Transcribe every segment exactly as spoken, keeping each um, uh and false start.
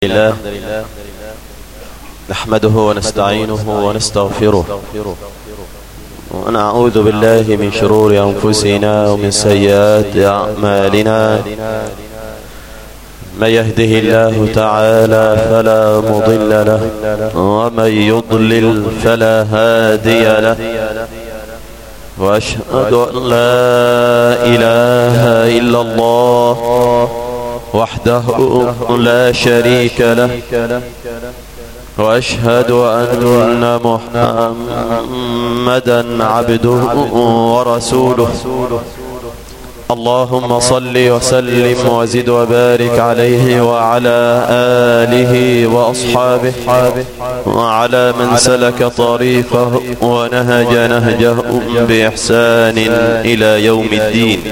لله نحمده ونستعينه ونستغفره ونعوذ بالله من شرور أنفسنا ومن سيئات أعمالنا. من يهده الله تعالى فلا مضل له ومن يضلل فلا هادي له، وأشهد أن لا إله إلا الله وحده لا شريك له، وأشهد أن محمدا عبده ورسوله. اللهم صل وسلم وزد وبارك عليه وعلى آله وأصحابه وعلى من سلك طريقه ونهج نهجه بإحسان إلى يوم الدين.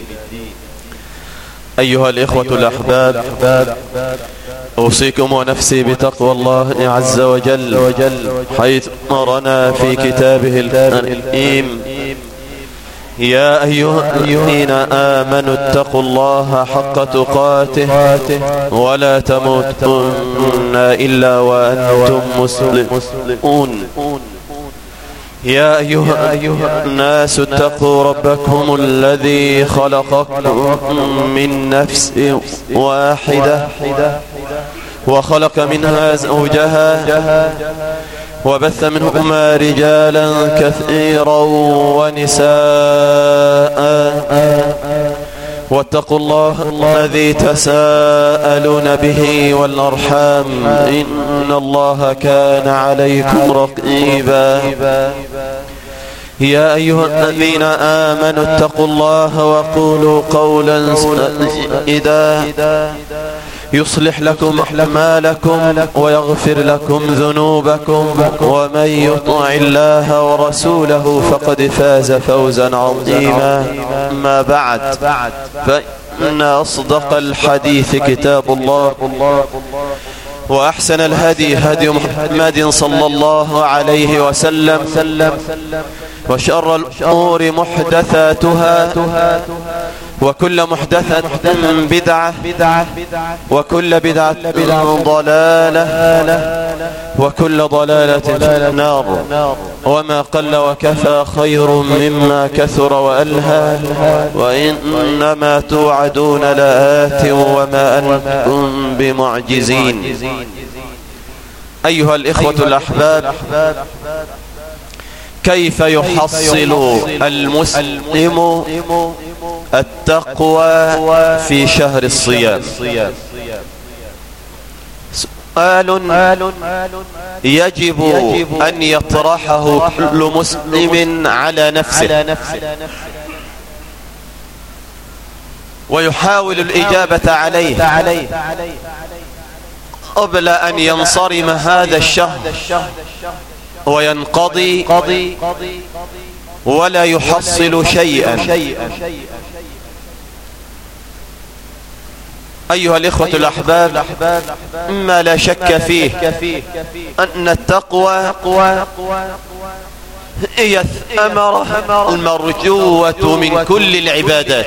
أيها الإخوة الأحباب، أوصيكم ونفسي بتقوى الله عز وجل، حيث أمرنا في كتابه الكريم: يا أيها الذين آمنوا اتقوا الله حق تقاته ولا تموتن إلا وأنتم مسلمون. يا أيها الناس اتقوا ربكم الذي خلقكم من نفس واحدة وخلق منها زوجها وبث منهما رجالا كثيرا ونساء، واتقوا الله الذي تساءلون به والأرحام إن الله كان عليكم رقيبا. يا أيها الذين آمنوا اتقوا الله وقولوا قولا سديدا يصلح لكم أعمالكم ويغفر لكم ذنوبكم، ومن يطع الله ورسوله فقد فاز فوزا عظيما. أما بعد، فإن أصدق الحديث كتاب الله، وأحسن الهدي هدي محمد صلى الله عليه وسلم، وشر الأمور محدثاتها، وكل محدثة بدعة، وكل بدعة ضلالة، وكل ضلالة في النار. وما قل وكفى خير مما كثر وألهى، وإنما توعدون لآت وما أنتم بمعجزين. أيها الإخوة الأحباب، كيف يحصل المسلم التقوى في شهر الصيام؟ سؤال يجب أن يطرحه كل مسلم على نفسه، ويحاول الإجابة عليه قبل أن ينصرم هذا الشهر وينقضي ولا يحصل شيئا. أيها الإخوة الأحباب، ما لا شك فيه أن التقوى هي الثمرة المرجوة من كل العبادات.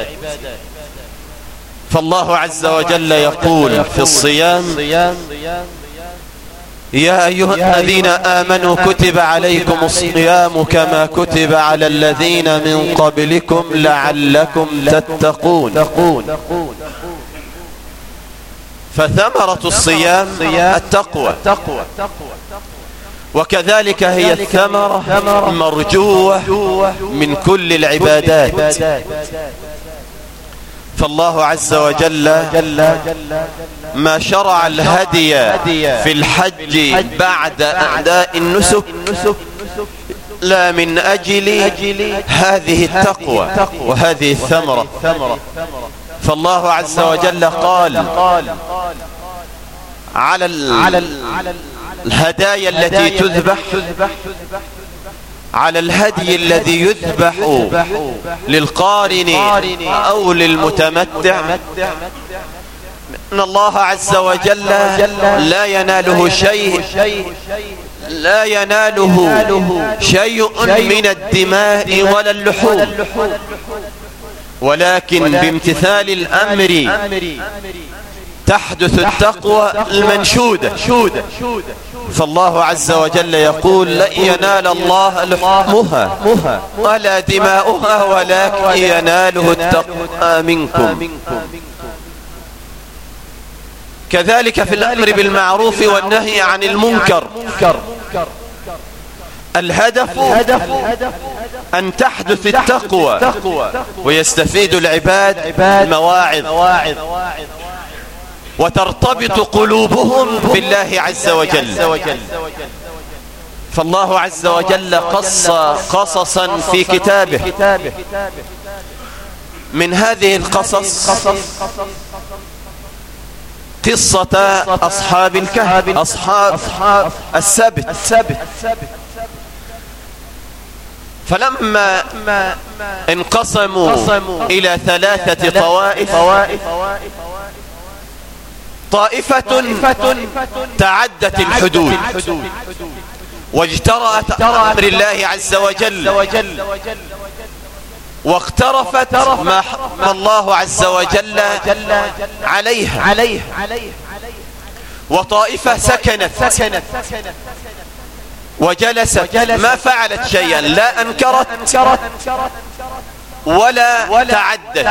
فالله عز وجل يقول في الصيام: يا أيها الذين آمنوا كتب عليكم الصيام كما كتب على الذين من قبلكم لعلكم تتقون. فثمرة الصيام التقوى، وكذلك هي الثمرة المرجوة من كل العبادات. فالله عز وجل ما شرع الهدي في الحج بعد أداء النسك لا من أجل هذه التقوى وهذه الثمرة. فالله عز وجل قال على الهدايا التي تذبح، على الهدي الذي يذبح للقارن أو للمتمتع، إن الله عز وجل لا يناله شيء لا يناله شيء من الدماء ولا اللحوم، ولكن بامتثال الأمر تحدث التقوى المنشودة. فالله عز وجل يقول لن ينال الله لحومها ولا دماؤها ولكن يناله التقوى منكم. كذلك في الأمر بالمعروف والنهي عن المنكر الهدف أن تحدث التقوى ويستفيد العباد المواعظ وترتبط قلوبهم بالله عز وجل. فالله عز وجل قص قصصا في كتابه. من هذه القصص قصة أصحاب الكهف، أصحاب السبت. فلما انقسموا إلى ثلاثة طوائف، طائفة تعدت الحدود واجترأت أمر الله عز وجل واقترفت ما حرم الله عز وجل عليها، وطائفة سكنت وجلست ما فعلت شيئا، لا أنكرت ولا تعدت،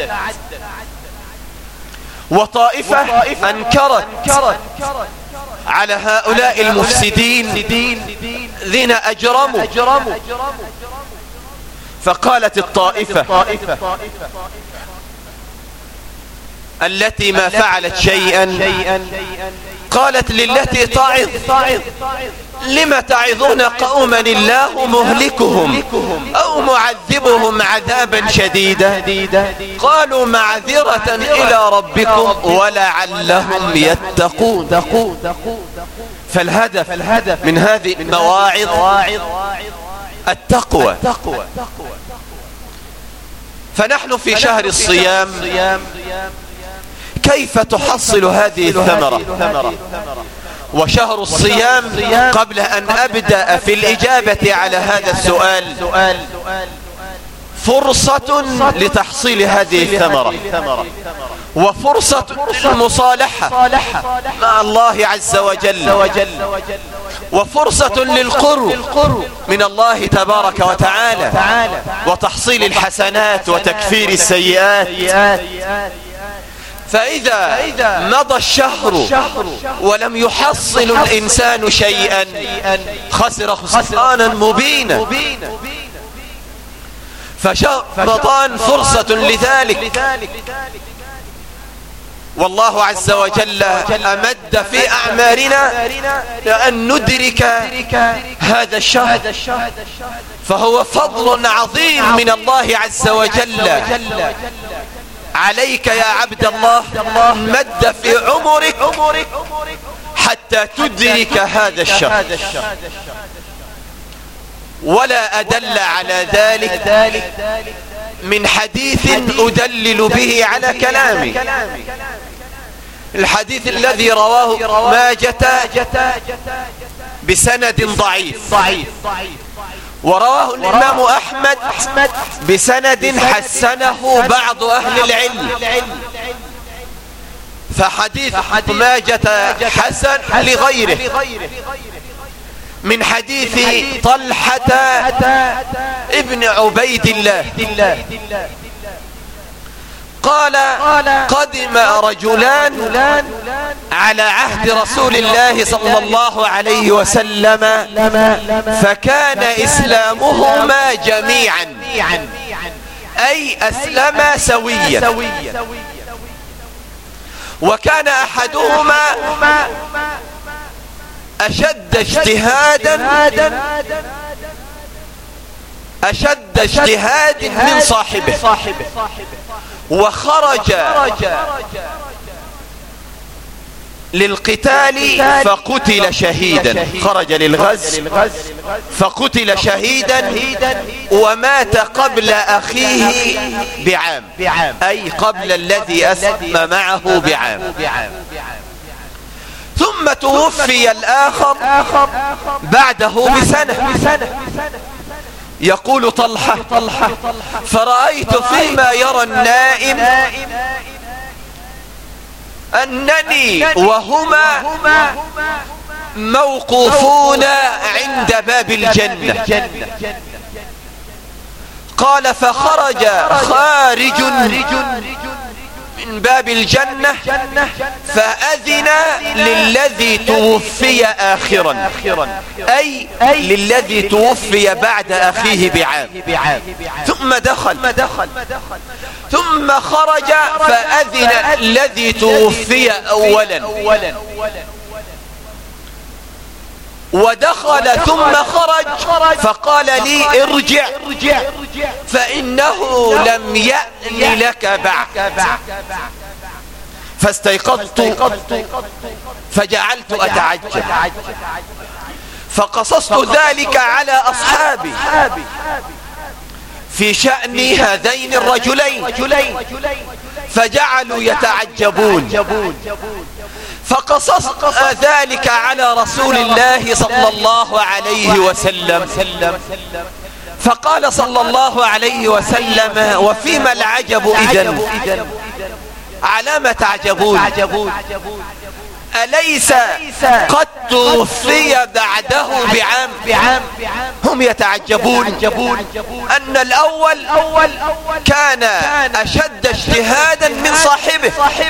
وطائفة أنكرت على هؤلاء المفسدين الذين أجرموا. فقالت الطائفة التي ما فعلت شيئا، قالت للتي تعظ لم تعظون قوما الله مهلكهم أو معذبهم عذابا شديدا؟ قالوا معذرة إلى ربكم ولعلهم يتقون. فالهدف من هذه المواعظ التقوى. فنحن في شهر الصيام كيف تحصل هذه الثمرة؟ وشهر الصيام قبل أن أبدأ في الإجابة على هذا السؤال فرصة لتحصيل هذه الثمرة، وفرصة المصالحة مع الله عز وجل، وفرصة للقرب من الله تبارك وتعالى وتحصيل الحسنات وتكفير السيئات. فإذا مضى الشهر ولم يحصل الإنسان شيئا خسر خسرانا مبينا. فرمضان فرصة لذلك، والله عز وجل أمد في أعمارنا لأن ندرك هذا الشهر، فهو فضل عظيم من الله عز وجل عليك يا عبد الله، مد في عمرك حتى تدرك هذا الشهر. ولا أدل على ذلك من حديث أدلل به على كلامي، الحديث الذي رواه ماجة بسند ضعيف، ورواه الإمام أحمد بسند حسنه بعض أهل العلم. فحديث ماجة حسن لغيره من حديث طلحة ابن عبيد الله قال قدم رجلان على عهد رسول الله صلى الله عليه وسلم فكان إسلامهما جميعا، أي أسلما سويا، وكان أحدهما أشد اجتهادا أشد اجتهاد من صاحبه، وخرج للقتال فقتل شهيدا، خرج للغزو فقتل شهيدا ومات قبل أخيه بعام، أي قبل الذي أسلم معه بعام. ثم توفي الآخر بعده بسنة. يقول طلحة فرأيت فيما يرى النائم أنني وهما موقوفون عند باب الجنة. قال فخرج خارج من باب الجنة فأذن للذي توفي آخرا، أي للذي توفي بعد أخيه بعام، ثم دخل ثم خرج فأذن الذي توفي أولا، ودخل ثم خرج فقال لي ارجع فإنه لم يأن لك بعد. فاستيقظت فجعلت أتعجب، فقصصت ذلك على أصحابي في شأن هذين الرجلين فجعلوا يتعجبون، فقصصت ذلك على رسول الله صلى الله عليه وسلم، فقال صلى الله عليه وسلم وفيما العجب إذن؟ على ما تعجبون؟ أليس قد توفي بعده بعام؟ هم يتعجبون أن الأول كان أشد اجتهادا من صاحبه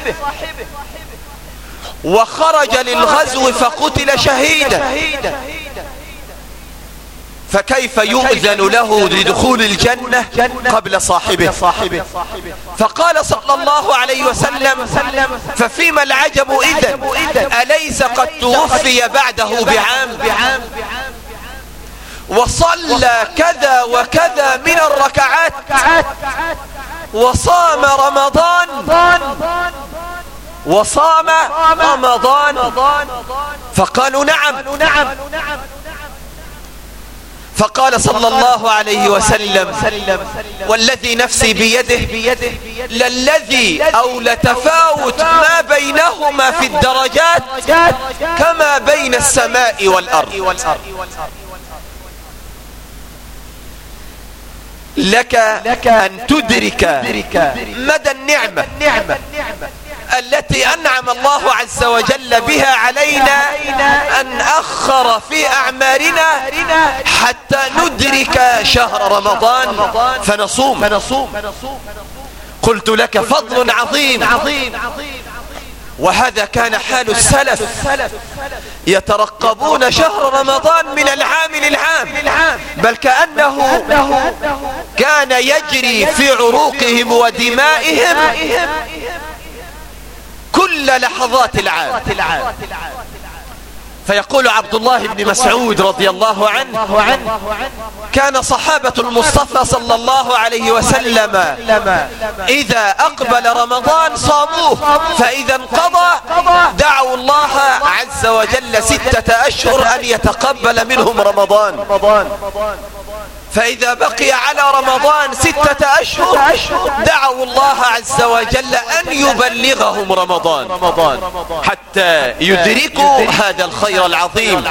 وخرج للغزو فقتل شهيدا، فكيف يؤذن له لدخول الجنة قبل صاحبه؟ فقال صلى الله عليه وسلم ففيما العجب إذن؟ أليس قد توفي بعده بعام وصلى كذا وكذا من الركعات وصام رمضان وصام رمضان؟ فقالوا نعم. فقال صلى الله عليه وسلم والذي نفسي بيده للذي أو لتفاوت ما بينهما في الدرجات كما بين السماء والأرض. لك أن تدرك مدى النعمة التي أنعم الله عز وجل بها علينا أن أخر في أعمارنا حتى ندرك شهر رمضان فنصوم. قلت لك فضل عظيم، وهذا كان حال السلف يترقبون شهر رمضان من العام للعام، بل كأنه كان يجري في عروقهم ودمائهم كل لحظات العام. فيقول عبد الله بن مسعود رضي الله عنه كان صحابة المصطفى صلى الله عليه وسلم إذا أقبل رمضان صاموه، فإذا انقضى دعوا الله عز وجل ستة أشهر أن يتقبل منهم رمضان، فإذا بقي على رمضان ستة أشهر دعوا الله عز وجل أن يبلغهم رمضان حتى يدركوا هذا الخير العظيم.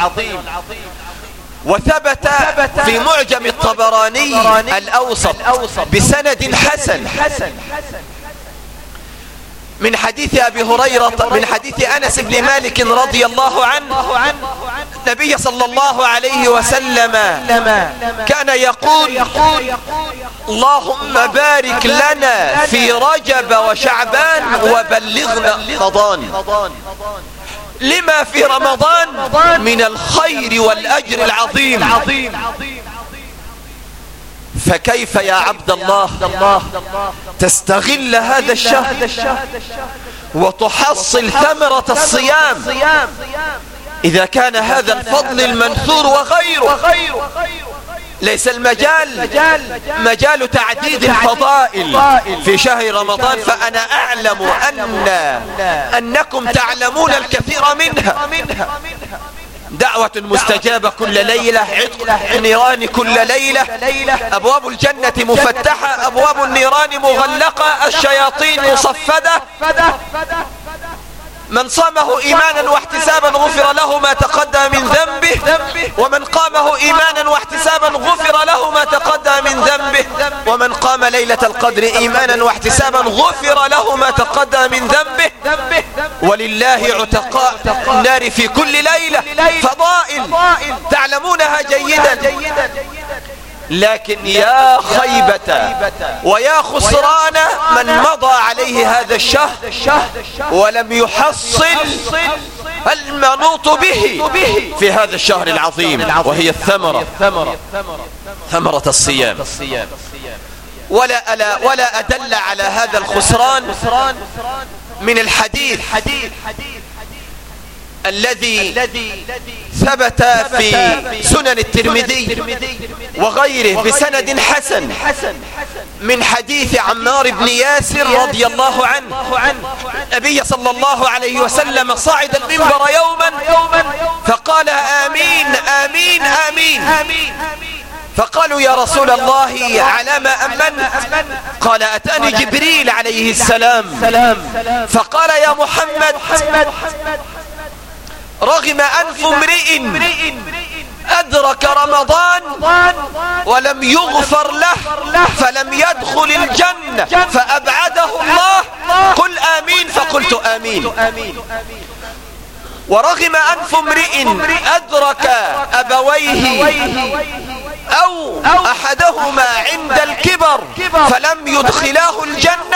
وثبت في معجم الطبراني الأوسط بسند حسن من حديث أبي هريرة من حديث أنس بن مالك رضي الله عنه النبي صلى الله عليه وسلم كان يقول اللهم بارك لنا في رجب وشعبان وبلغنا رمضان، لما في رمضان من الخير والأجر العظيم. فكيف يا عبد الله تستغل هذا الشهر وتحصل ثمرة الصيام إذا كان هذا الفضل المنثور وغيره؟ ليس المجال مجال تعديد الفضائل في شهر رمضان، فأنا أعلم أن أنكم تعلمون الكثير منها. دعوة مستجابة كل ليلة، عتق النيران كل ليلة، أبواب الجنة مفتحة، أبواب النيران مغلقة، الشياطين مصفدة. من صامه إيمانا واحتسابا غفر له ما تقدم من ذنبه، ومن قامه إيمانا واحتسابا غفر له ما تقدم من من ذنبه. ومن قام ليلة القدر إيمانا واحتسابا غفر له ما تقدم من ذنبه. ولله عتقاء النار في كل ليلة، فضائل تعلمونها جيدا. لكن يا خيبة ويا خسران من مضى عليه هذا الشهر ولم يحصل المنوط به في هذا الشهر العظيم، وهي الثمرة، ثمرة الصيام. ولا, ألا ولا أدل على هذا الخسران من الحديث الذي ثبت في سنن الترمذي وغيره بسند حسن من حديث عمار بن ياسر رضي الله عنه. النبي صلى الله عليه وسلم صعد المنبر يوما فقال آمين آمين آمين، فقالوا يا رسول الله على ما أمن؟ قال أتاني جبريل عليه السلام فقال يا محمد رغم أنف امرئ أدرك رمضان ولم يغفر له فلم يدخل الجنة فأبعده الله، قل آمين، فقلت آمين. ورغم أنف امرئ أدرك أبويه أو أحدهما عند الكبر فلم يدخلاه الجنة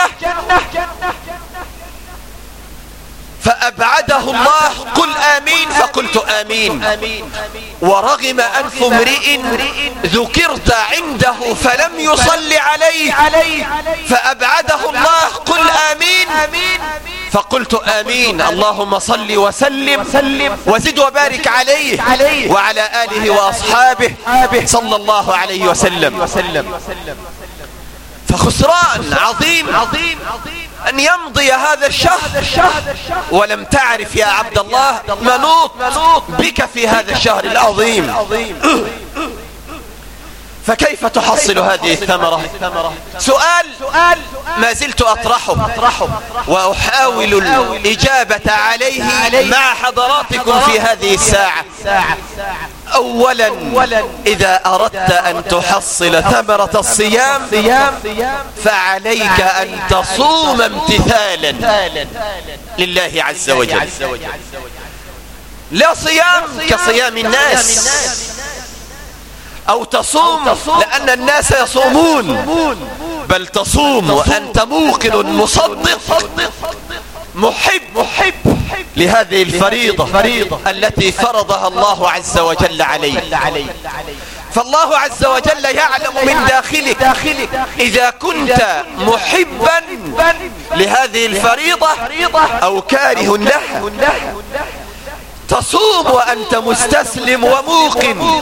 فأبعده الله، قل آمين، فقلت آمين. ورغم أنف امرئ ذكرت عنده فلم يصل عليه فأبعده الله، قل آمين، فقلت آمين. اللهم صل وسلم وزد وبارك عليه وعلى آله وأصحابه صلى الله عليه وسلم. فخسران عظيم أن يمضي هذا الشهر ولم تعرف يا عبد الله منوط بك في هذا الشهر العظيم. فكيف تحصل هذه الثمرة؟ سؤال ما زلت أطرحه وأحاول الإجابة عليه مع حضراتكم في هذه الساعة. أولا، إذا أردت أن تحصل ثمرة الصيام فعليك أن تصوم امتثالا لله عز وجل. لا صيام كصيام الناس، أو تصوم لأن الناس يصومون، بل تصوم وأنت موقن مصدق محب لهذه الفريضة التي فرضها الله عز وجل عليك. فالله عز وجل يعلم من داخلك إذا كنت محبا لهذه الفريضة أو كاره لها. تصوم وأنت مستسلم وموقن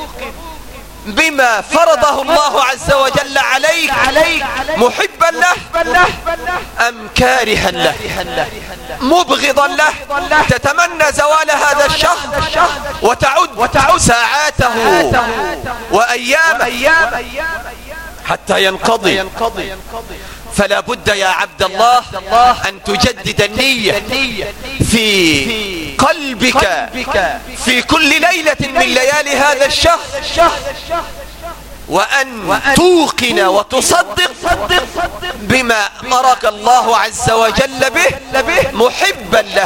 بما فرضه الله عز وجل عليك، محبا له أم كارها له، مبغضا له، تتمنى زوال هذا الشهر وتعد ساعاته وأيامه حتى ينقضي. فلا بد يا عبد الله أن تجدد النية في قلبك في كل ليلة من ليالي هذا الشهر، وأن توقن وتصدق بما أمرك الله عز وجل به محبا له.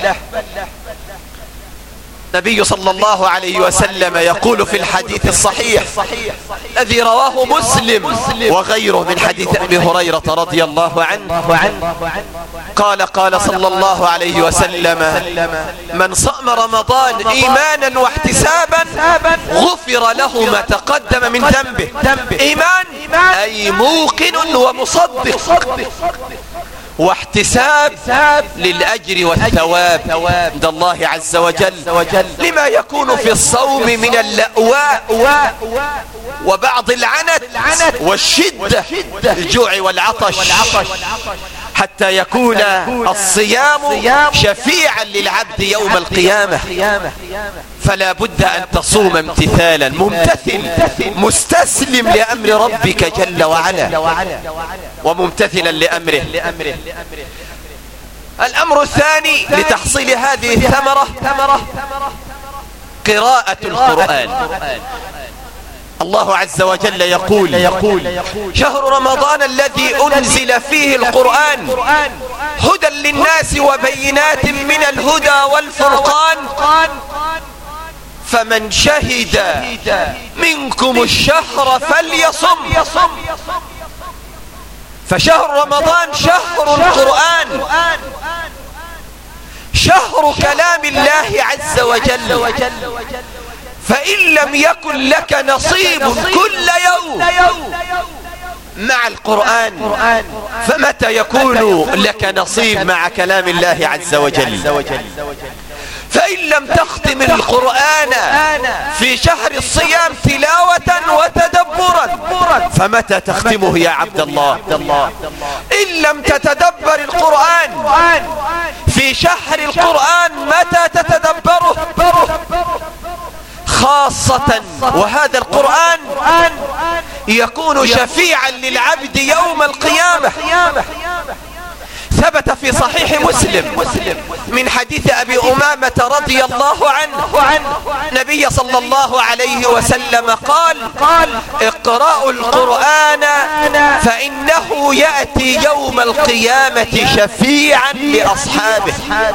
النبي صلى الله عليه وسلم يقول في الحديث الصحيح الذي رواه مسلم وغيره من حديث أبي هريرة رضي الله عنه قال قال صلى الله عليه وسلم من صام رمضان إيمانا واحتسابا غفر له ما تقدم من ذنبه. إيمان أي موقن ومصدق، واحتساب للأجر والثواب عند الله عز وجل لما يكون في الصوم من اللأواء وبعض العنت والشدة، الجوع والعطش، حتى يكون الصيام شفيعا للعبد يوم القيامة. فلا بد أن تصوم امتثالا، ممتثل مستسلم لأمر ربك جل وعلا وممتثلا لأمره. الأمر الثاني لتحصيل هذه الثمرة قراءة القرآن. الله عز وجل يقول يقول شهر رمضان الذي أنزل فيه القرآن هدى للناس وبينات من الهدى والفرقان فمن شهد منكم الشهر فليصم. فشهر رمضان شهر القرآن، شهر كلام الله عز وجل. فإن لم يكن لك نصيب كل يوم مع القرآن فمتى يكون لك نصيب مع كلام الله عز وجل؟ فإن لم تختم القرآن في شهر الصيام تلاوة وتدبرا فمتى تختمه يا عبد الله؟ إن لم تتدبر القرآن في شهر القرآن متى تتدبره؟ خاصة وهذا القرآن يكون شفيعا للعبد يوم القيامة. ثبت في صحيح مسلم من حديث أبي أمامة رضي الله عنه نبي صلى الله عليه وسلم قال اقرأوا القرآن فإنه يأتي يوم القيامة شفيعا لأصحابه،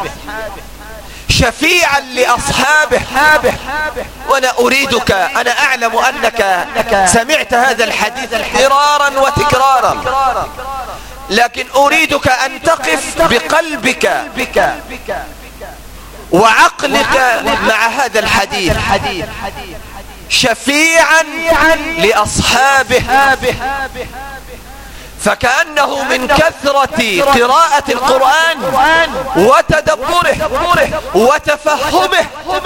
شفيعا لأصحابه. وأنا أريدك، أنا أعلم أنك سمعت هذا الحديث مرارا وتكرارا، لكن أريدك أن تقف بقلبك وعقلك مع هذا الحديث، شفيعا لأصحابه. فكأنه من كثرة قراءة القرآن وتدبره وتفهمه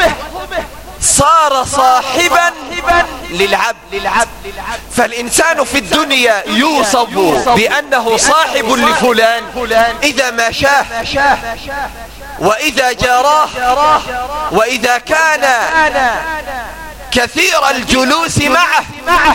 صار صاحبا للعبد. فالإنسان في الدنيا يوصف بأنه صاحب لفلان إذا ما شاه وإذا جاراه وإذا كان كثير الجلوس معه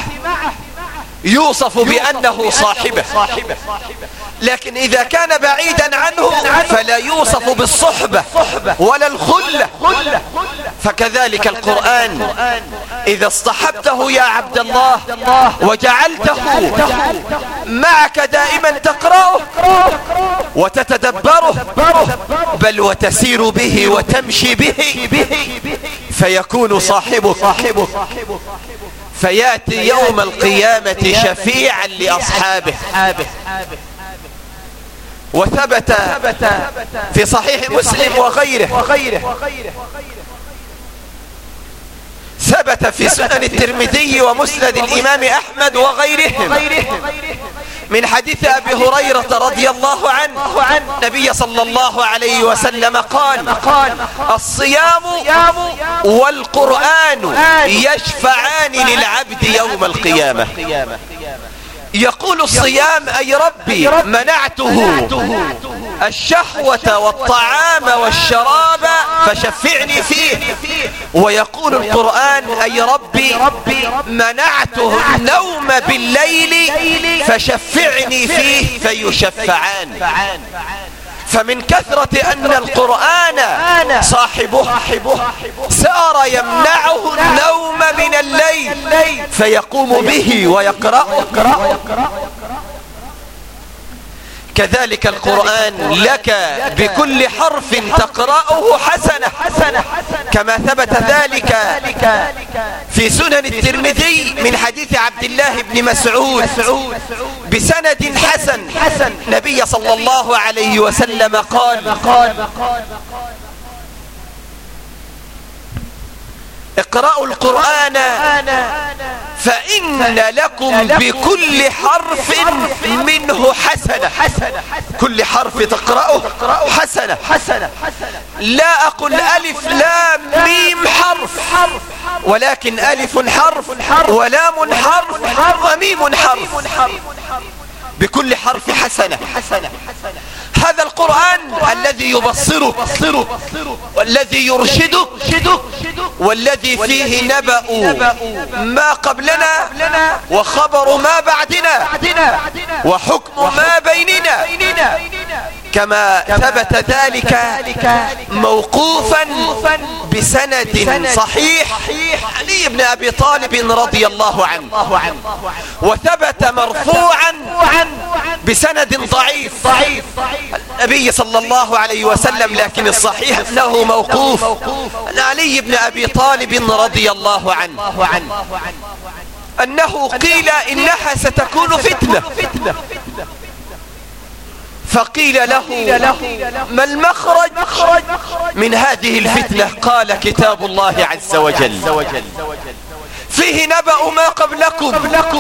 يوصف بأنه صاحبه، لكن إذا كان بعيدا عنه فلا يوصف بالصحبة ولا الخلة. فكذلك القرآن إذا اصطحبته يا عبد الله وجعلته معك دائما تقرأه وتتدبره بل وتسير به وتمشي به فيكون صاحبك، فيأتي يوم القيامة شفيعا لأصحابه. وثبت في صحيح مسلم وغيره، ثبت في سنن الترمذي ومسند الإمام أحمد وغيرهم من حديث أبي هريرة رضي الله عنه النبي صلى الله عليه وسلم قال الصيام والقرآن يشفعان للعبد يوم القيامة. يقول الصيام أي ربي منعته الشهوة والطعام والشراب فشفعني فيه. ويقول القرآن أي ربي منعته النوم بالليل فشفعني فيه فيشفعان. فمن كثرة أن القرآن صاحبه سار يمنعه النوم من الليل فيقوم به ويقرأه. كذلك القرآن لك بكل حرف تقرأه حسنة، كما ثبت ذلك في سنن الترمذي من حديث عبد الله بن مسعود بسند حسن النبي صلى الله عليه وسلم قال اقرأوا القرآن فإن لكم بكل حرف منه حسنة. كل حرف تقرأه حسنة. لا أقول ألف لام ميم حرف، ولكن ألف حرف ولام حرف وميم حرف، بكل حرف حسنة. هذا القرآن الذي يبصرك والذي يرشدك والذي فيه نبأ ما قبلنا وخبر ما بعدنا وحكم ما بيننا. كما ثبت ذلك موقوفا بسند صحيح علي بن أبي طالب رضي الله عنه، وثبت مرفوعا بسند ضعيف النبي صلى الله عليه وسلم، لكن الصحيح أنه موقوف عن علي بن أبي طالب رضي الله عنه أنه قيل إنها ستكون فتنة، فقيل له ما المخرج من هذه الفتنة؟ قال كتاب الله عز وجل فيه نبأ ما قبلكم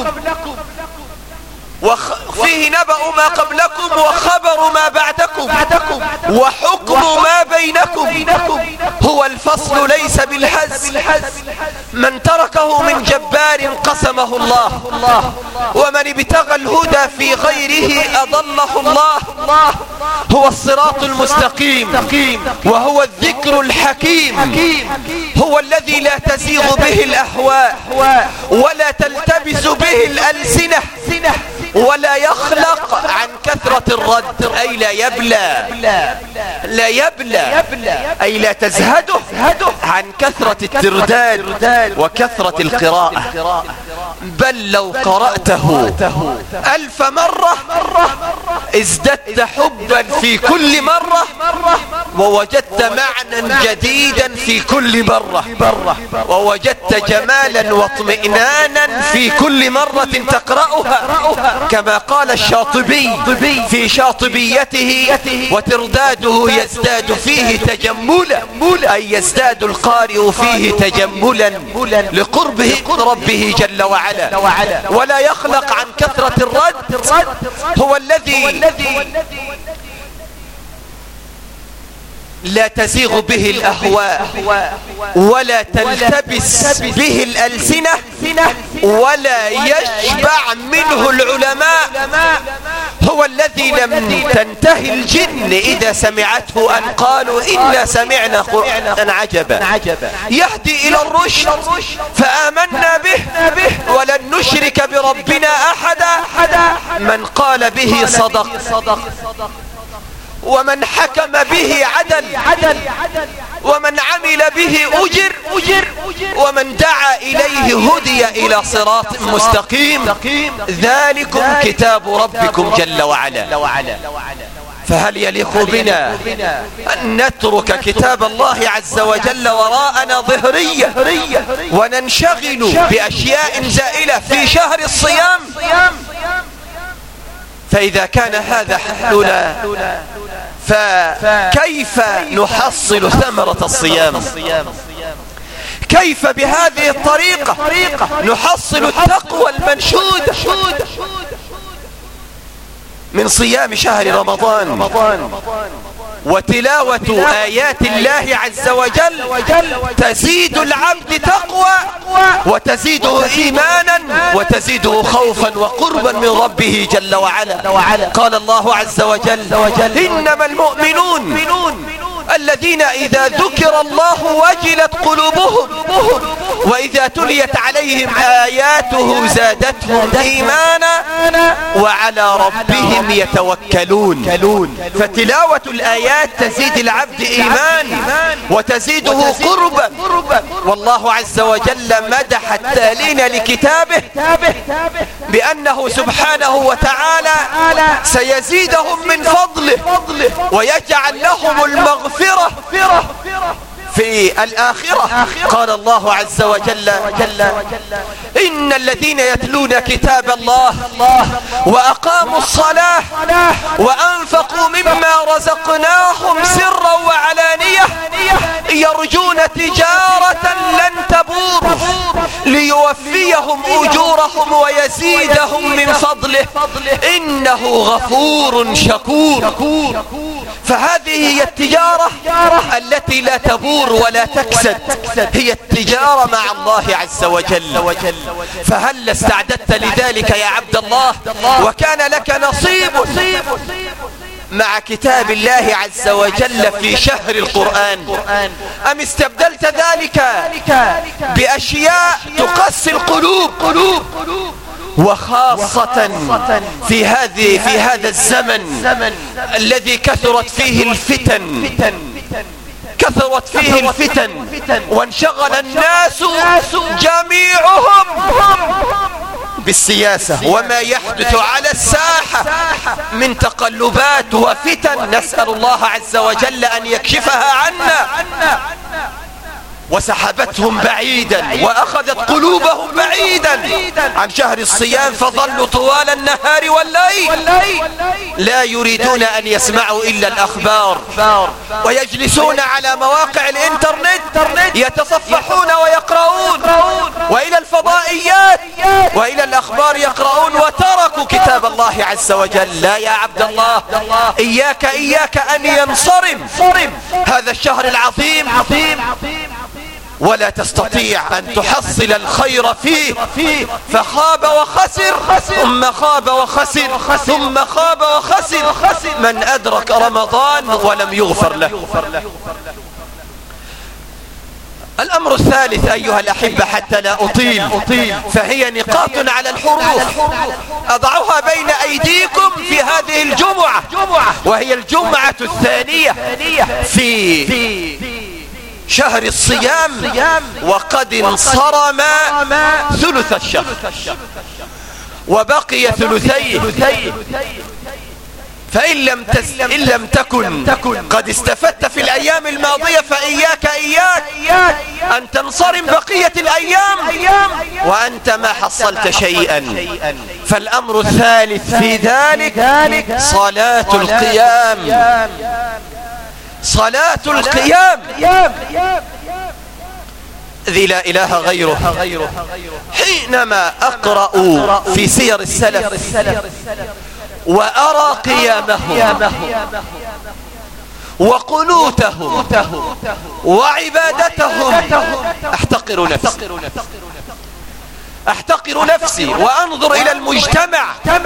وفيه نبأ ما قبلكم وخبر ما بعدكم وحكم ما بينكم، هو الفصل ليس بالهز، من تركه من جبار قسمه الله، ومن ابتغى الهدى في غيره أضله الله، هو الصراط المستقيم وهو الذكر الحكيم، هو الذي لا تزيغ به الأهواء ولا تلتبس به الألسنة ولا يخلق عن كثرة الرد، أي لا يبلى لا يبلى أي لا تزهده عن كثرة الترداد وكثرة القراءة، بل لو قرأته ألف مرة ازددت حبا في كل مرة ووجدت معنى جديدا في كل مرة ووجدت جمالا واطمئنانا في كل مرة تقرأها، كما قال الشاطبي في شاطبيته وترداده يزداد فيه تجملا، أي يزداد القارئ فيه تجملا لقربه ربه جل وعلا، ولا يخلق عن كثرة الرد، هو الذي لا تزيغ به الأهواء ولا تلتبس به الألسنة ولا يشبع منه العلماء، هو الذي لم تنتهي الجن إذا سمعته أن قالوا إنا سمعنا قرآنا عجبا يهدي إلى الرشد فآمنا به ولن نشرك بربنا أحدا، من قال به صدق ومن حكم به عدل ومن عمل به أجر ومن دعا إليه هدي إلى صراط مستقيم، ذلكم كتاب ربكم جل وعلا. فهل يليق بنا أن نترك كتاب الله عز وجل وراءنا ظهرية وننشغل بأشياء زائلة في شهر الصيام؟ فإذا كان هذا حالنا فكيف نحصل ثمرة الصيام؟ كيف بهذه الطريقة نحصل التقوى المنشودة من صيام شهر رمضان وتلاوة آيات الله عز وجل تزيد العبد تقوى وتزيده إيمانا وتزيده خوفا وقربا من ربه جل وعلا. قال الله عز وجل إنما المؤمنون الذين إذا ذكر الله وجلت قلوبهم وإذا تليت عليهم آياته زادتهم إيمانا وعلى ربهم يتوكلون. فتلاوة الآيات تزيد العبد إيمان وتزيده قربا، والله عز وجل مدح التالين لكتابه بأنه سبحانه وتعالى سيزيدهم من فضله ويجعل لهم المغفرة في الآخرة. قال الله عز وجل إن الذين يتلون كتاب الله وأقاموا الصلاة وأنفقوا مما رزقناهم سرا وعلانية يرجون تجارة لن تبور ليوفيهم أجورهم ويزيدهم من فضله إنه غفور شكور. فهذه هي التجارة التي لا تبور ولا تكسد، هي التجارة مع الله عز وجل. فهل استعددت لذلك يا عبد الله وكان لك نصيب مع كتاب الله عز وجل في شهر القرآن، أم استبدلت ذلك بأشياء تقسي القلوب وخاصة في هذه في هذا الزمن الذي كثرت فيه الفتن كثرت فيه الفتن وانشغل الناس جميعهم بالسياسة وما يحدث على الساحة من تقلبات وفتن، نسأل الله عز وجل أن يكشفها عنا، وسحبتهم بعيدا وأخذت قلوبهم بعيدا عن شهر الصيام، فظلوا طوال النهار والليل لا يريدون أن يسمعوا إلا الأخبار، ويجلسون على مواقع الإنترنت يتصفحون ويقرؤون، وإلى الفضائيات وإلى الأخبار يقرؤون، وتركوا كتاب الله عز وجل. لا يا عبد الله، إياك إياك أن ينصرم هذا الشهر العظيم ولا تستطيع أن تحصل الخير فيه، فخاب وخسر ثم خاب وخسر ثم خاب وخسر من أدرك رمضان ولم يغفر له. الأمر الثالث أيها الأحبة حتى لا أطيل، فهي نقاط على الحروف أضعها بين أيديكم في هذه الجمعة، وهي الجمعة الثانية في شهر الصيام، وقد انصرم ثلث الشهر وبقي ثلثيه، فإن لم, تس... إن لم تكن قد استفدت في الأيام الماضية فإياك إياك أن تنصرم بقية الأيام وأنت ما حصلت شيئا. فالأمر الثالث في ذلك صلاة القيام، صلاة القيام ذي لا إله غيره. حينما أقرأ في سير السلف وأرى قيامهم وقنوتهم وعبادتهم أحتقر نفسي أحتقر نفسي وأنظر إلى المجتمع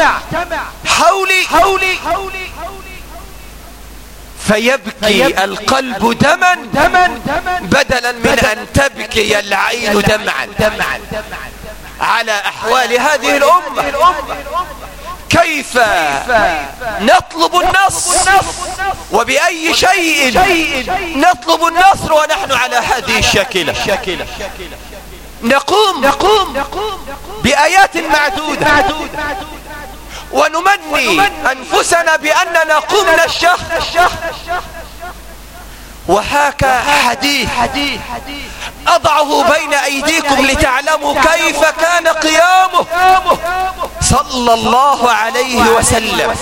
حولي فيبكي القلب دما بدلا من أن تبكي العين دمعا على أحوال هذه الأمة. كيف نطلب النصر وبأي شيء نطلب النصر ونحن على هذه الشاكلة؟ نقوم بآيات معدودة ونمني أنفسنا بأننا قمنا الشهر، وهاك حديث أضعه بين أيديكم لتعلموا كيف كان قيامه صلى الله عليه وسلم.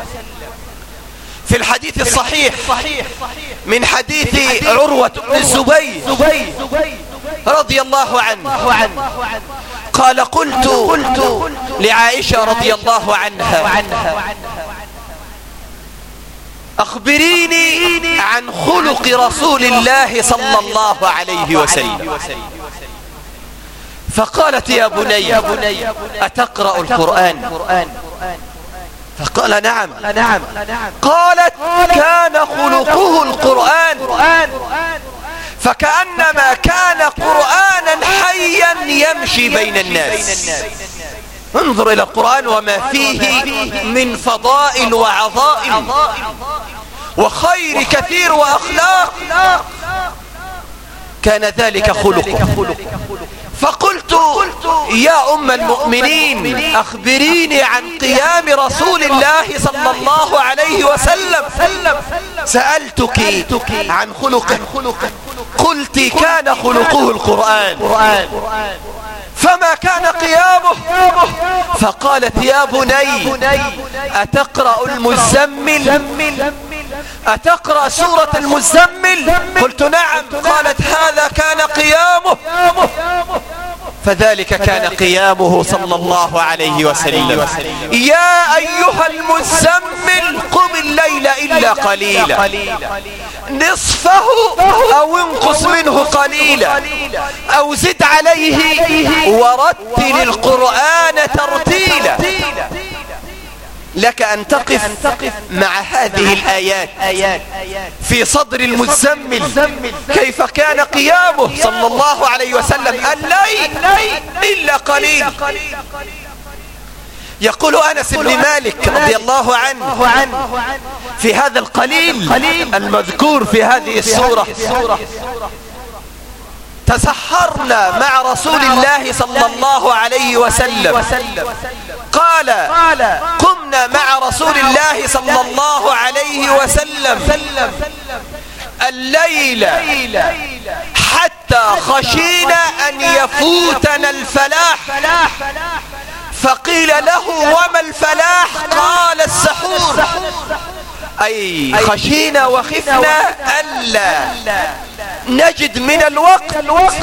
في الحديث الصحيح من حديث عروة بن الزبير رضي الله عنه قال قلت لعائشة رضي الله عنها أخبريني عن خلق رسول الله صلى الله عليه وسلم، فقالت يا بني أتقرأ القرآن؟ فقال نعم. قالت كان خلقه القرآن، فكأنما كان قرآنا حيا يمشي بين الناس. انظر إلى القرآن وما فيه من فضائل وعظائم وخير كثير وأخلاق، كان ذلك خلقه. فقلت يا أم المؤمنين أخبريني عن قيام رسول الله صلى الله عليه وسلم، سألتك عن خلقه قلت كان خلقه القرآن، فما كان قيامه؟ فقالت يا بني أتقرأ المزمل؟ أتقرأ سورة المزمل؟ قلت نعم. قالت هذا كان قيامه، فذلك كان قيامه صلى الله عليه وسلم. يا أيها المزمل قم الليل إلا قليلا نصفه أو انقص منه قليلا أو زد عليه ورتل القرآن ترتيلا. لك أن تقف مع هذه الآيات في صدر المزمل كيف كان قيامه صلى الله عليه وسلم الليل إلا قليل. يقول أنس بن مالك رضي الله عنه في هذا القليل المذكور في هذه السورة: تسحرنا مع رسول الله صلى الله عليه وسلم. قال: قمنا مع رسول الله صلى الله عليه وسلم الليل حتى خشينا أن يفوتنا الفلاح، فقيل له: وما الفلاح؟ قال: السحور. أي خشينا وخفنا ألا نجد من الوقت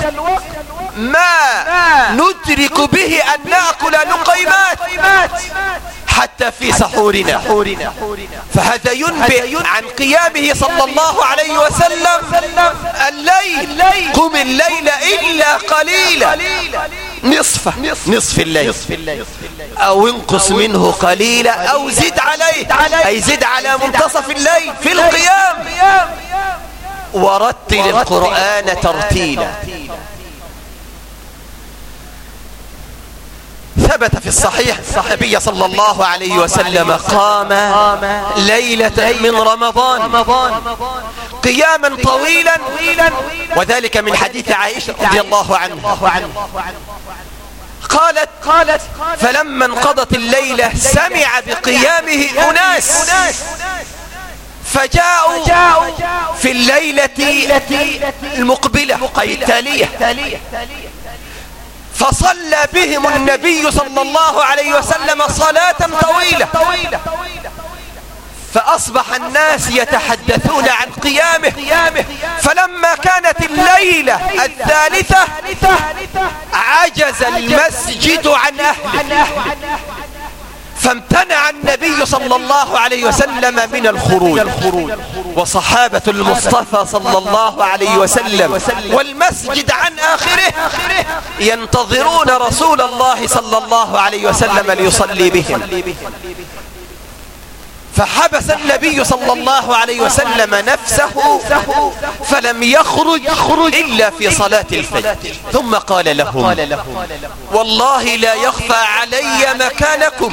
ما ندرك به أن نأكل لقيمات حتى في سحورنا. فهذا ينبئ عن قيامه صلى الله عليه وسلم الليل: قم الليل إلا قليلا، نصفه نصف الليل، أو انقص منه قليلا أو زد عليه، أي زد على منتصف الليل في القيام. ورتل القرآن ترتيلا. ثبت في الصحيح النبي صلى الله عليه وسلم قام ليلة من رمضان قياما طويلا، وذلك من حديث عائشة رضي الله عنها قالت: قالت فلما انقضت الليلة سمع بقيامه أناس فجاءوا في الليلة المقبلة أي التالية، فصلى بهم النبي صلى الله عليه وسلم صلاة طويلة، فأصبح الناس يتحدثون عن قيامه. فلما كانت الليلة الثالثة عجز المسجد عن أهله، فامتنع النبي صلى الله عليه وسلم من الخروج، وصحابة المصطفى صلى الله عليه وسلم والمسجد عن آخره ينتظرون رسول الله صلى الله عليه وسلم ليصلي بهم. فحبس النبي صلى الله عليه وسلم نفسه فلم يخرج إلا في صلاة الفجر، ثم قال لهم: والله لا يخفى علي مكانكم،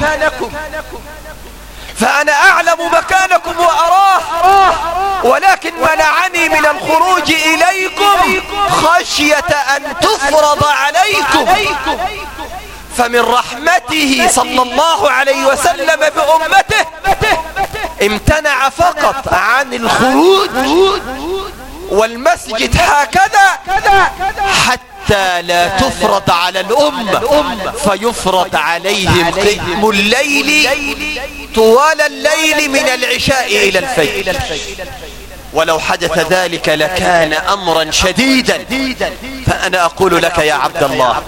فأنا أعلم مكانكم وأراه، ولكن منعني من الخروج إليكم خشية أن تفرض عليكم. فمن رحمته صلى الله عليه وسلم بأمته امتنع فقط عن الخروج والمسجد هكذا حتى لا تفرض على الأمة فيفرض عليهم قيام الليل طوال الليل من العشاء إلى الفجر. ولو حدث ذلك لكان أمرا شديدا. فأنا أقول لك يا عبد الله،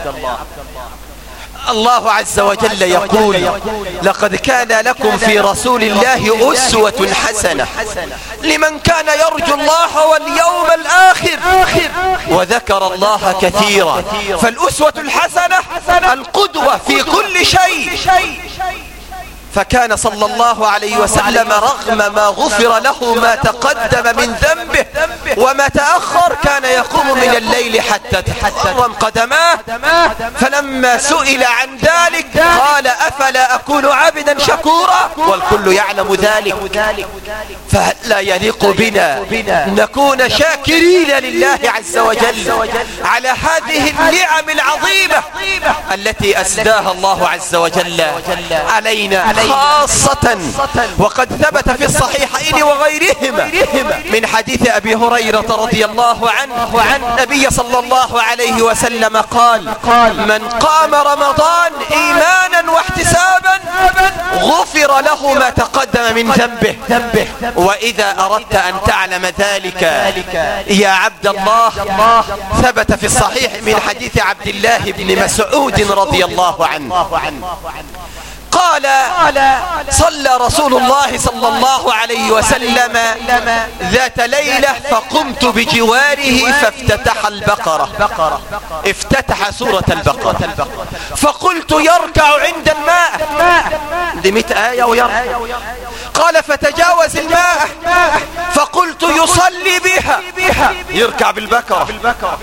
الله عز وجل يقول: لقد كان لكم في رسول الله أسوة حسنة لمن كان يرجو الله واليوم الآخر وذكر الله كثيرا. فالأسوة الحسنة القدوة في كل شيء. فكان صلى الله عليه وسلم رغم ما غفر له ما تقدم من ذنبه وما تأخر كان يقوم من الليل حتى تحرم قدماه. فلما سئل عن ذلك قال: أفلا أكون عبدا شكورا؟ والكل يعلم ذلك. فلا يليق بنا نكون شاكرين لله عز وجل على هذه النعم العظيمة التي أسداها الله عز وجل علينا خاصة. وقد ثبت في الصحيحين وغيرهما من حديث أبي هريرة رضي الله عنه عن النبي صلى الله عليه وسلم قال: من قام رمضان إيمانا واحتسابا غفر له ما تقدم من ذنبه. وإذا أردت أن تعلم ذلك يا عبد الله، ثبت في الصحيح من حديث عبد الله بن مسعود رضي الله عنه قال: صلى رسول الله صلى الله عليه وسلم ذات ليلة فقمت بجواره فافتتح البقرة، افتتح سورة البقرة، فقلت: يركع عند الماء، دي مئة آية ويركع. قال: فتجاوز الماء فقلت: يصلي بها، يركع بالبقرة.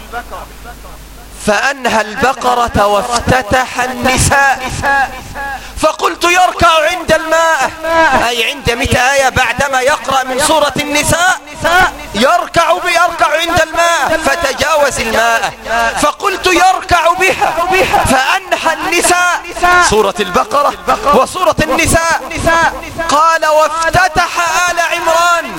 فأنهى البقرة وافتتح النساء فقلت يركع عند الماء، أي عند مئة آية بعدما يقرأ من سورة النساء يركع بيركع عند الماء، فتجاوز الماء. فقلت يركع بها، فأنحى النساء، سورة البقرة وسورة النساء. قال وافتتح آل عمران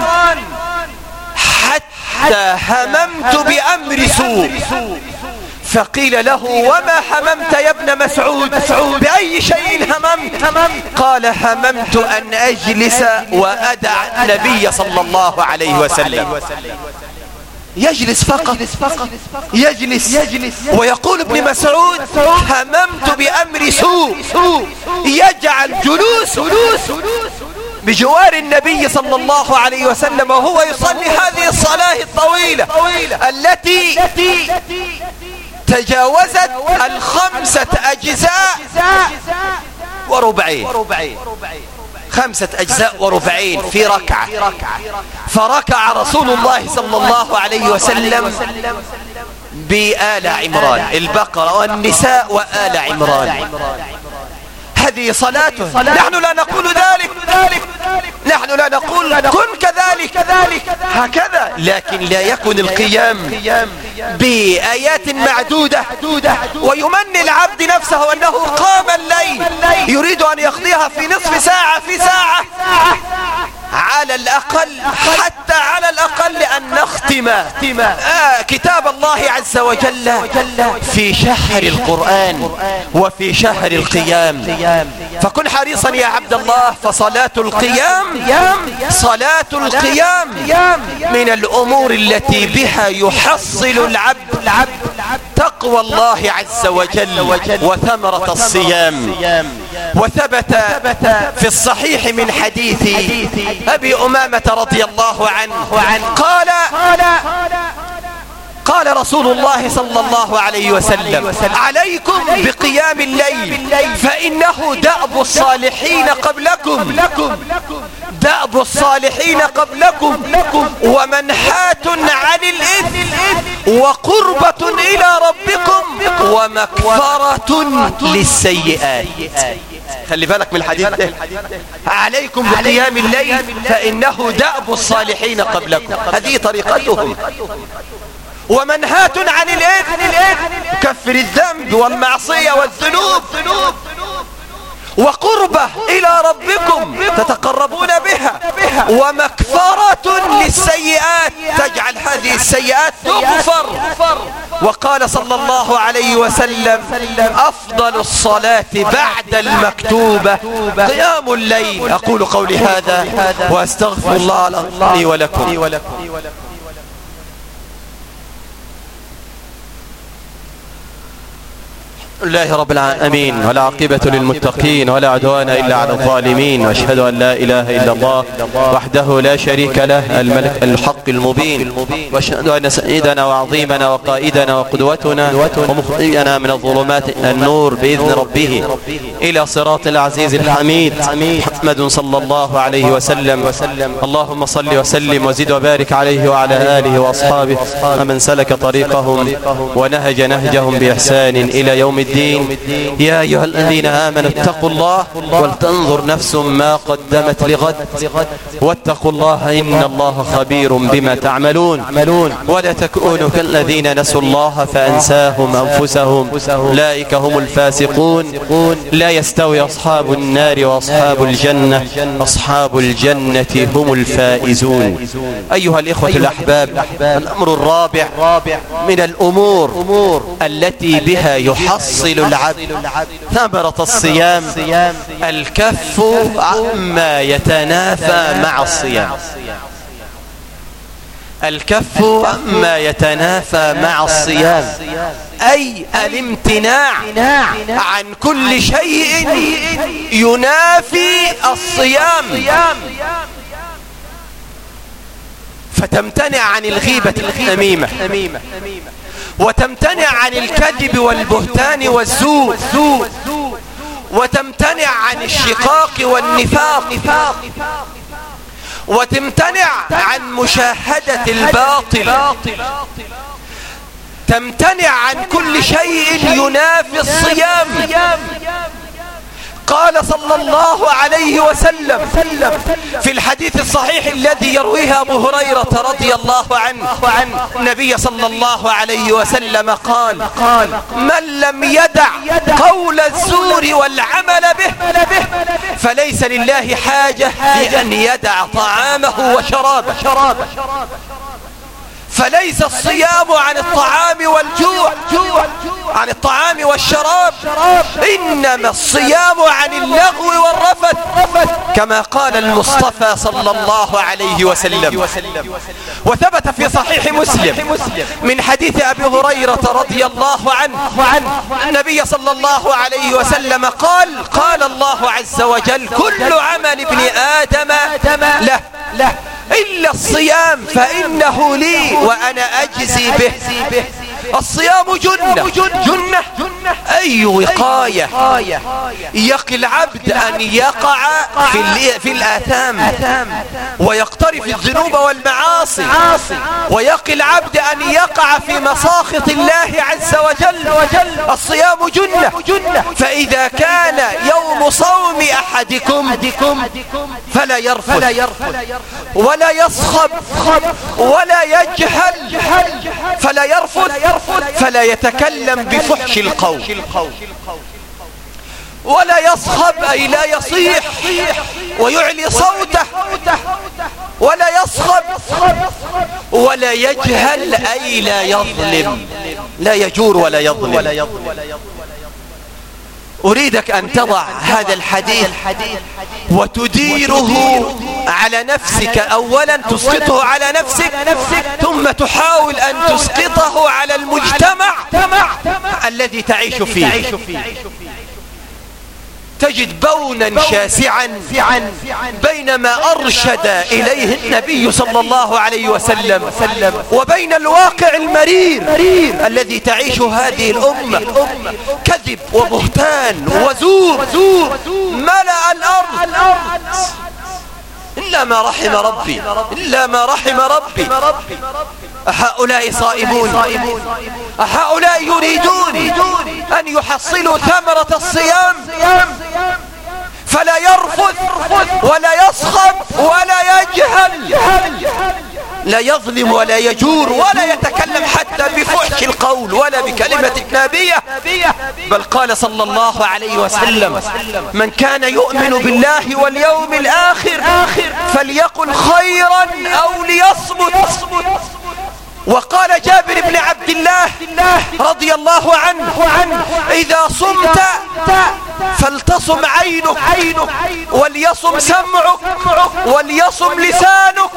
حتى هممت بأمر سوء. فقيل له وما هممت يا ابن مسعود؟ بأي شيء هممت؟ قال هممت أن أجلس وأدع النبي صلى الله عليه وسلم. يجلس فقط، يجلس ويقول ابن مسعود هممت بأمر سوء، يجعل جلوس بجوار النبي صلى الله عليه وسلم وهو يصلي هذه الصلاة الطويلة التي تجاوزت الخمسة أجزاء وربعين، خمسة أجزاء وربعين في ركعة. فركع رسول الله صلى الله عليه وسلم بآل عمران، البقرة والنساء وآل عمران. هذه صلاته. نحن لا نقول ذلك، نحن لا نقول كن كذلك هكذا، لكن لا يكن القيام بآيات معدودة ويمني العبد نفسه أنه قام الليل يريد أن يقضيها في نصف ساعة في ساعة. على الأقل، حتى على الأقل أن نختم آه كتاب الله عز وجل في شهر القرآن وفي شهر القيام. فكن حريصا يا عبد الله، فصلاة القيام صلاة القيام من الأمور التي بها يحصل العبد تقوى الله عز وجل وثمرة الصيام. وثبت في الصحيح من حديث أبي أمامة رضي الله عنه قال قال رسول الله صلى الله عليه وسلم عليكم بقيام الليل فإنه دأب الصالحين قبلكم، دأب الصالحين قبلكم ومنحات عن الإثم وقربة إلى ربكم ومكفرة للسيئات. خلي بالك من الحديث ده، عليكم بقيام الليل فإنه دأب الصالحين قبلكم، هذه طريقتهم. ومنهات عن الإثم، كفر الذنب والمعصية والذنوب، وقربة إلى ربكم تتقربون بها، ومكفرة للسيئات تجعل هذه السيئات تغفر. وقال صلى الله عليه وسلم أفضل الصلاة بعد المكتوبة قيام الليل. أقول قولي هذا وأستغفر الله لي ولكم. الله رب العالمين، والعاقبة للمتقين ولا عدوان إلا على الظالمين، وأشهد أن لا إله إلا الله وحده لا شريك له الملك الحق المبين، وأشهد أن سيدنا وعظيمنا وقائدنا وقدوتنا ومخرجنا من الظلمات إلى النور بإذن ربه إلى صراط العزيز الحميد محمد صلى الله عليه وسلم. اللهم صل وسلم وزد وبارك عليه وعلى آله وأصحابه ومن سلك طريقهم ونهج نهجهم بإحسان إلى يوم الدين. يا أيها الذين آمنوا اتقوا الله ولتنظر نفس ما قدمت لغد واتقوا الله إن الله خبير بما تعملون. ولا تكونوا كالذين نسوا الله فأنساهم أنفسهم أولئك هم الفاسقون. لا يستوي أصحاب النار وأصحاب الجنة، أصحاب الجنة هم الفائزون. أيها الإخوة الأحباب، الأمر الرابع من الأمور التي بها يحصل العبد ثمرة الصيام الكف عما يتنافى مع الصيام، الكف عما يتنافى مع الصيام، أي الامتناع عن كل شيء ينافي الصيام. فتمتنع عن الغيبة النميمة، وتمتنع عن الكذب والبهتان والزور، وتمتنع عن الشقاق والنفاق، وتمتنع عن مشاهدة الباطل، تمتنع عن كل شيء ينافي الصيام. قال صلى الله عليه وسلم في الحديث الصحيح الذي يرويه أبو هريرة رضي الله عنه النبي صلى الله عليه وسلم قال من لم يدع قول الزور والعمل به فليس لله حاجة في أن يدع طعامه وشرابه. فليس الصيام عن الطعام والجوع، عن الطعام والشراب، إنما الصيام عن اللغو والرفث كما قال المصطفى صلى الله عليه وسلم. وثبت في صحيح مسلم من حديث أبي هريرة رضي الله عنه النبي صلى الله عليه وسلم قال قال الله عز وجل كل عمل ابن آدم له إلا الصيام فإنه لي وأنا أجزي به. الصيام جنة جنة أي وقاية يقي العبد أن يقع في, في الآثام ويقترف الذنوب والمعاصي، ويقي العبد أن يقع في مساخط الله عز وجل. الصيام جنة، فإذا كان يوم صوم أحدكم فلا يرفث ولا يصخب ولا يجهل، فلا يرفث فلا يتكلم بفحش القول، ولا يصخب أي لا يصيح ويعلي صوته، ولا يصخب ولا يجهل أي لا يظلم، لا يجور ولا يظلم. أريدك أن تضع هذا الحديث وتديره على نفسك، أولا تسقطه على نفسك، ثم تحاول أن تسقطه على المجتمع الذي تعيش فيه. تجد بونا شاسعا بين ما أرشد إليه النبي صلى الله عليه وسلم وبين الواقع المرير الذي تعيش هذه الأمة. كذب وبهتان وزور ملأ الأرض إلا ما رحم ربي، إلا ما رحم ربي. أهؤلاء صائمون؟ أهؤلاء يريدون أن يحصلوا ثمرة الصيام؟ فلا يرفث ولا يصخب ولا يجهل، لا يظلم ولا يجور ولا يتكلم حتى بفحش القول ولا بكلمة نابية. بل قال صلى الله عليه وسلم من كان يؤمن بالله واليوم الآخر فليقل خيرا أو ليصمت. وقال جابر بن عبد الله رضي الله عنه إذا صمت فلتصم عينك وليصم سمعك وليصم لسانك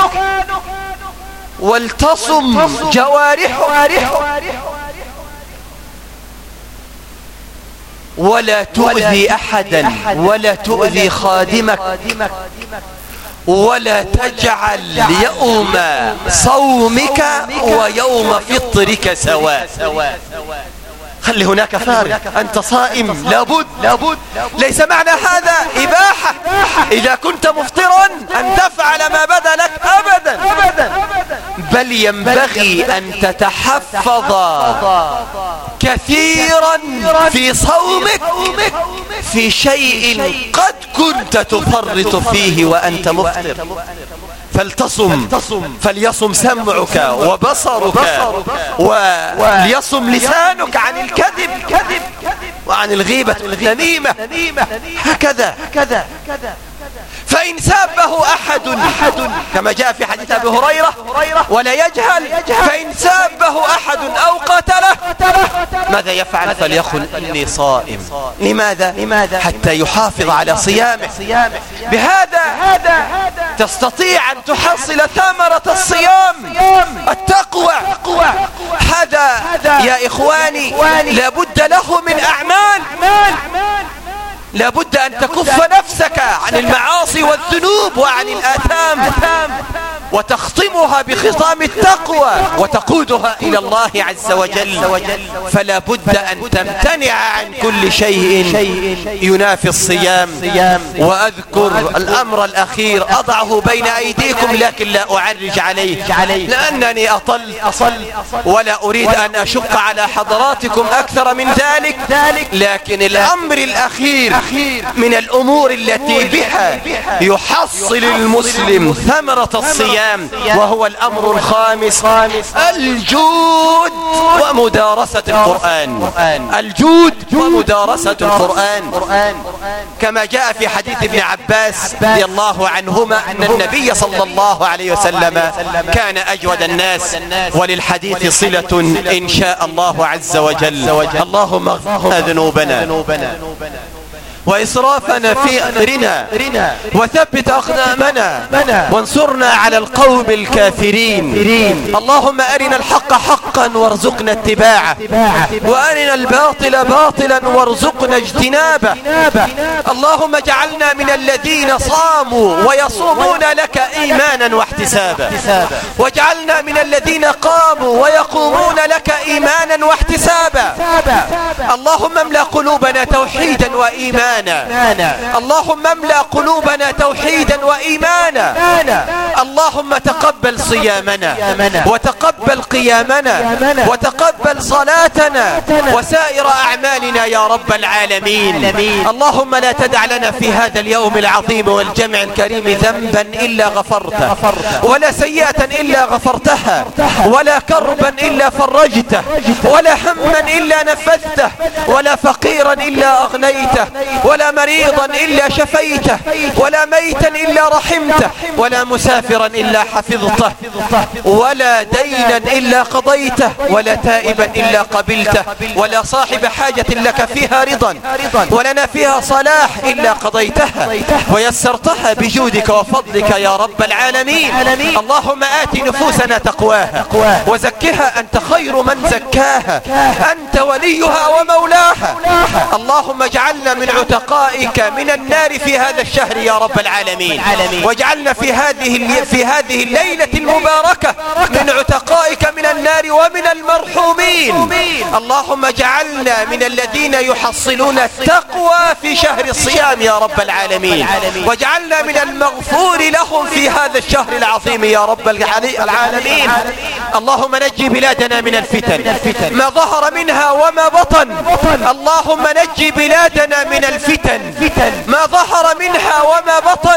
ولتصم جوارحك ولا تؤذي أحدا ولا تؤذي خادمك ولا تجعل يوم صومك ويوم فطرك سواء. خلي هناك فارق، أنت صائم لابد لابد ليس معنى هذا إباحة إذا كنت مفطرا أن تفعل ما بدا لك أبدا، بل ينبغي أن تتحفظ كثيرا في صومك في شيء قد كنت تفرط فيه وأنت مفطر. فلتصم فليصم سمعك وبصرك وليصم لسانك عن الكذب وعن الغيبة والنميمة، هكذا. فإن سابه أحد كما جاء في حديث أبي هريرة ولا يجهل، فإن سابه أحد أو قتله ماذا يفعل؟ فليقل إني صائم. لماذا؟ حتى يحافظ على صيامه. بهذا تستطيع أن تحصل ثمرة الصيام، التقوى. هذا يا إخواني لابد له من أعمال، لابد أن تكف نفسك عن المعاصي والذنوب وعن الآثام وتختمها بختام التقوى وتقودها إلى الله عز وجل. فلا بد أن تمتنع عن كل شيء ينافي الصيام. وأذكر الأمر الأخير أضعه بين أيديكم لكن لا أعرج عليه لأنني أطل ولا أريد أن أشق على حضراتكم أكثر من ذلك. لكن الأمر الأخير من الأمور التي بها يحصل المسلم ثمرة الصيام وهو الأمر الخامس الجود ومدارسة القرآن. الجود ومدارسة القرآن كما جاء في حديث ابن عباس رضي الله عنهما أن النبي صلى الله عليه وسلم كان أجود الناس. وللحديث صلة إن شاء الله عز وجل. اللهم اغفر ذنوبنا وإسرافنا في أمرنا وثبت أقدامنا وانصرنا على القوم الكافرين. اللهم أرنا الحق حقا وارزقنا اتباعه وأرنا الباطل باطلا وارزقنا اجتنابه. اللهم اجعلنا من الذين صاموا ويصومون لك إيمانا واحتسابا واجعلنا من الذين قاموا ويقومون لك إيمانا واحتسابا. اللهم املأ قلوبنا توحيدا وإيمانا. اللهم املأ قلوبنا توحيدا وإيمانا. اللهم تقبل صيامنا وتقبل قيامنا وتقبل صلاتنا وسائر أعمالنا يا رب العالمين. اللهم لا تدع لنا في هذا اليوم العظيم والجمع الكريم ذنبا إلا غفرته ولا سيئة إلا غفرتها ولا كربا إلا فرجته ولا هما إلا نفذته ولا فقيرا إلا أغنيته ولا مريضا إلا شفيته ولا ميتا إلا رحمته ولا مسافرا إلا حفظته ولا دينا إلا قضيته ولا تائبا إلا قبلته ولا صاحب حاجة لك فيها رضا ولنا فيها صلاح إلا قضيتها ويسرتها بجودك وفضلك يا رب العالمين. اللهم آت نفوسنا تقواها وزكها أنت خير من زكاها أنت وليها ومولاها. اللهم اجعلنا من عتقائك من النار في هذا الشهر يا رب العالمين واجعلنا في هذه في هذه الليلة المباركة من عتقائك من النار ومن المرحومين. اللهم اجعلنا من الذين يحصلون التقوى في شهر الصيام يا رب العالمين واجعلنا من المغفور لهم في هذا الشهر العظيم يا رب العالمين. اللهم نجي بلادنا من الفتن ما ظهر منها وما بطن. اللهم نجي بلادنا من الفتن ما ظهر منها وما بطن.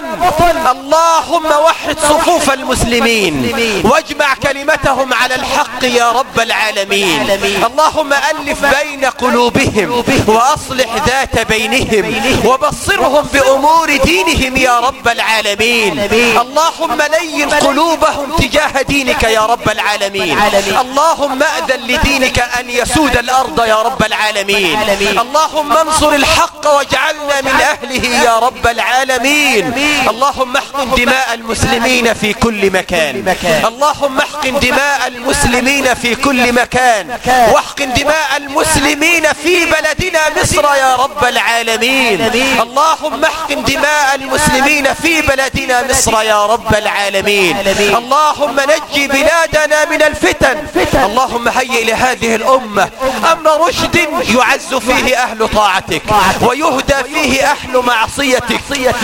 اللهم وحد صفوف المسلمين واجمع كلمتهم على الحق يا رب العالمين. اللهم ألف بين قلوبهم وأصلح ذات بينهم وبصرهم بأمور دينهم يا رب العالمين. اللهم لين قلوبهم تجاه دينك يا رب العالمين. اللهم أذن لدينك أن يسود الأرض يا رب العالمين. اللهم انصر الحق واجعلنا من أهله يا رب العالمين. اللهم احقن دماء المسلمين في كل مكان. اللهم احقن دماء المسلمين في كل مكان واحقن دماء المسلمين في بلدنا مصر يا رب العالمين. اللهم احقن دماء المسلمين في بلدنا مصر يا رب العالمين. اللهم نجي بلادنا من الفتن. اللهم هيئ لهذه الأمة أمر رشد يعز فيه أهل طاعتك ويهدى فيه أهل معصيتك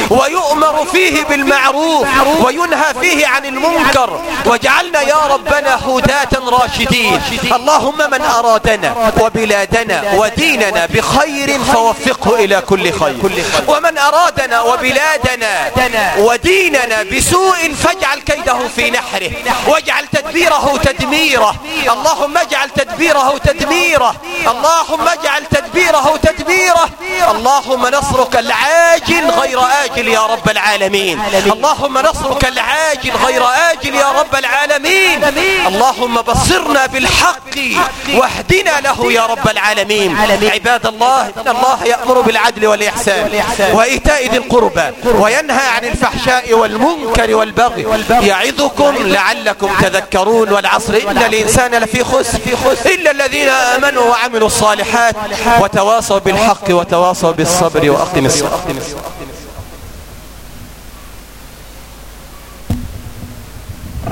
ويؤمر فيه بالمعروف وينهى فيه عن المنكر واجعلنا يا ربنا هداة راشدين. اللهم من أرادنا وبلادنا وديننا بخير فوفقه إلى كل خير ومن أرادنا وبلادنا وديننا بسوء فاجعل كيده في نحره واجعل تدبيره تدميره. اللهم اجعل تدبيره تدميره. اللهم اجعل تدبيره تدميره. اللهم نصرك العاجل غير آجل يا رب العالمين. اللهم نصرك العاجل غير آجل يا رب العالمين. اللهم بصرنا بالحق واهدنا له يا رب العالمين. عباد الله إن الله يأمر بالعدل والإحسان وإيتاء ذي القربى وينهى عن الفحشاء والمنكر والبغي يعظكم لعلكم تذكرون. والعصر إن الإنسان لفي خسر إلا الذين آمنوا وعملوا الصالحات وتواصوا بالحق وتواصوا بالصبر وأقم الصلاة.